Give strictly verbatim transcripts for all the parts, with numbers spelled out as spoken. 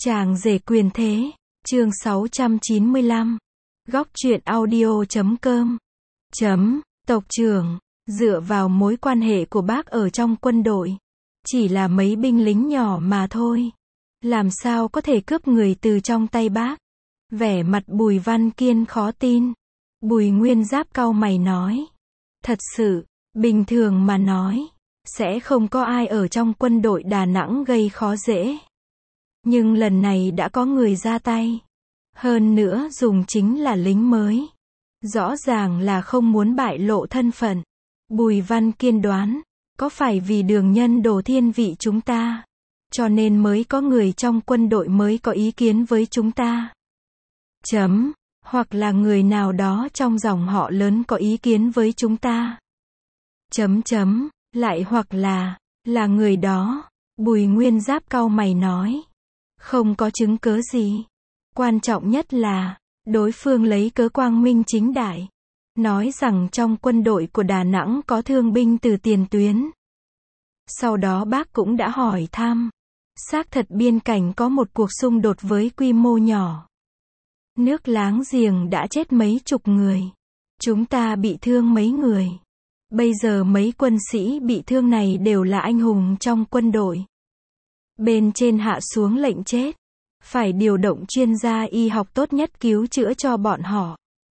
Chàng rể quyền thế, chương sáu trăm chín mươi lăm. Góc truyện audio chấm com. Chấm, tộc trưởng, dựa vào mối quan hệ của bác ở trong quân đội, chỉ là mấy binh lính nhỏ mà thôi. Làm sao có thể cướp người từ trong tay bác? Vẻ mặt Bùi Văn Kiên khó tin. Bùi Nguyên Giáp cau mày nói. Thật sự, bình thường mà nói, sẽ không có ai ở trong quân đội Đà Nẵng gây khó dễ. Nhưng lần này đã có người ra tay. Hơn nữa dùng chính là lính mới. Rõ ràng là không muốn bại lộ thân phận. Bùi Văn Kiên đoán, có phải vì Đường Nhân đổ thiên vị chúng ta, cho nên mới có người trong quân đội mới có ý kiến với chúng ta. Chấm, hoặc là người nào đó trong dòng họ lớn có ý kiến với chúng ta. Chấm chấm, lại hoặc là, là người đó. Bùi Nguyên Giáp cau mày nói. Không có chứng cớ gì. Quan trọng nhất là, đối phương lấy cớ quang minh chính đại. Nói rằng trong quân đội của Đà Nẵng có thương binh từ tiền tuyến. Sau đó bác cũng đã hỏi thăm. Xác thật biên cảnh có một cuộc xung đột với quy mô nhỏ. Nước láng giềng đã chết mấy chục người. Chúng ta bị thương mấy người. Bây giờ mấy quân sĩ bị thương này đều là anh hùng trong quân đội. Bên trên hạ xuống lệnh chết. Phải điều động chuyên gia y học tốt nhất cứu chữa cho bọn họ.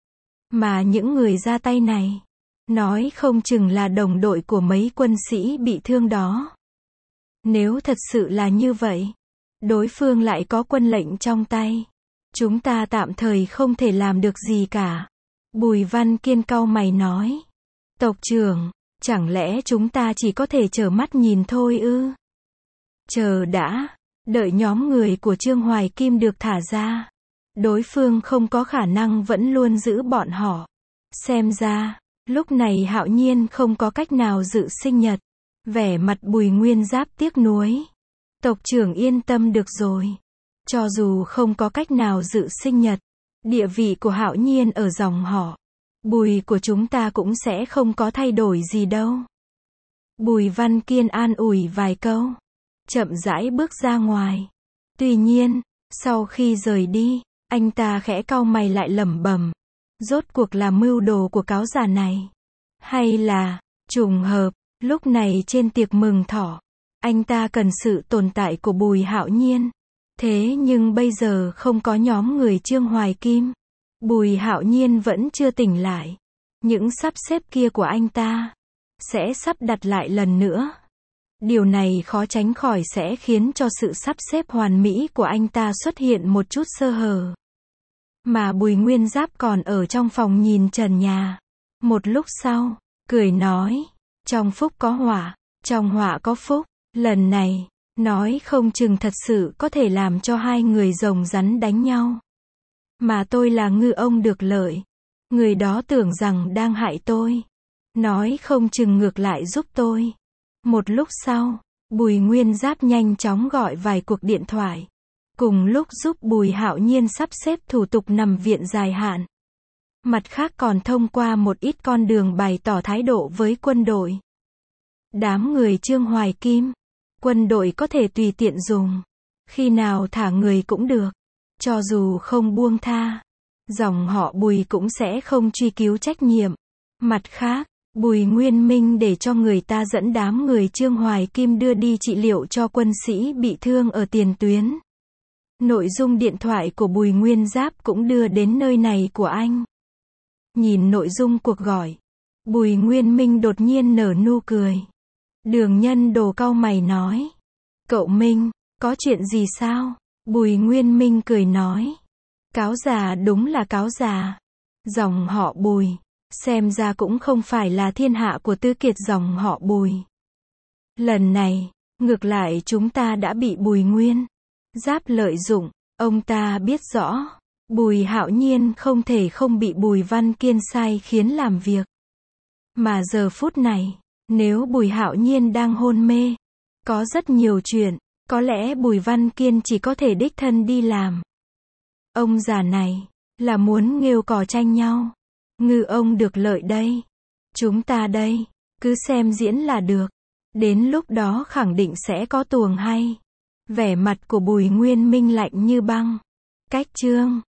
Mà những người ra tay này, nói không chừng là đồng đội của mấy quân sĩ bị thương đó. Nếu thật sự là như vậy, đối phương lại có quân lệnh trong tay, chúng ta tạm thời không thể làm được gì cả. Bùi Văn Kiên cau mày nói. Tộc trưởng, chẳng lẽ chúng ta chỉ có thể trơ mắt nhìn thôi ư? Chờ đã, đợi nhóm người của Trương Hoài Kim được thả ra. Đối phương không có khả năng vẫn luôn giữ bọn họ. Xem ra, lúc này Hạo Nhiên không có cách nào dự sinh nhật. Vẻ mặt Bùi Nguyên Giáp tiếc nuối. Tộc trưởng yên tâm được rồi. Cho dù không có cách nào dự sinh nhật, địa vị của Hạo Nhiên ở dòng họ, Bùi của chúng ta cũng sẽ không có thay đổi gì đâu. Bùi Văn Kiên an ủi vài câu, chậm rãi bước ra ngoài. Tuy nhiên, sau khi rời đi, anh ta khẽ cau mày lại lẩm bẩm. Rốt cuộc là mưu đồ của cáo già này? Hay là, trùng hợp, lúc này trên tiệc mừng thọ, anh ta cần sự tồn tại của Bùi Hạo Nhiên. Thế nhưng bây giờ không có nhóm người Trương Hoài Kim. Bùi Hạo Nhiên vẫn chưa tỉnh lại. Những sắp xếp kia của anh ta sẽ sắp đặt lại lần nữa. Điều này khó tránh khỏi sẽ khiến cho sự sắp xếp hoàn mỹ của anh ta xuất hiện một chút sơ hở. Mà Bùi Nguyên Giáp còn ở trong phòng nhìn trần nhà. Một lúc sau, cười nói, trong phúc có họa, trong họa có phúc. Lần này, nói không chừng thật sự có thể làm cho hai người rồng rắn đánh nhau. Mà tôi là ngư ông được lợi. Người đó tưởng rằng đang hại tôi. Nói không chừng ngược lại giúp tôi. Một lúc sau, Bùi Nguyên Giáp nhanh chóng gọi vài cuộc điện thoại. Cùng lúc giúp Bùi Hạo Nhiên sắp xếp thủ tục nằm viện dài hạn. Mặt khác còn thông qua một ít con đường bày tỏ thái độ với quân đội. Đám người Trương Hoài Kim, quân đội có thể tùy tiện dùng. Khi nào thả người cũng được. Cho dù không buông tha, dòng họ Bùi cũng sẽ không truy cứu trách nhiệm. Mặt khác, Bùi Nguyên Minh để cho người ta dẫn đám người Trương Hoài Kim đưa đi trị liệu cho quân sĩ bị thương ở tiền tuyến. Nội dung điện thoại của Bùi Nguyên Giáp cũng đưa đến nơi này của anh. Nhìn nội dung cuộc gọi, Bùi Nguyên Minh đột nhiên nở nụ cười. Đường Nhân đồ cau mày nói. Cậu Minh, có chuyện gì sao? Bùi Nguyên Minh cười nói. Cáo già đúng là cáo già. Dòng họ Bùi, xem ra cũng không phải là thiên hạ của tứ kiệt dòng họ Bùi. Lần này, ngược lại chúng ta đã bị Bùi Nguyên Giáp lợi dụng. Ông ta biết rõ, Bùi Hạo Nhiên không thể không bị Bùi Văn Kiên sai khiến làm việc. Mà giờ phút này, nếu Bùi Hạo Nhiên đang hôn mê, có rất nhiều chuyện, có lẽ Bùi Văn Kiên chỉ có thể đích thân đi làm. Ông già này, là muốn nghêu cò tranh nhau. Ngư ông được lợi đây. Chúng ta đây, cứ xem diễn là được. Đến lúc đó khẳng định sẽ có tuồng hay. Vẻ mặt của Bùi Nguyên Minh lạnh như băng. Cách chương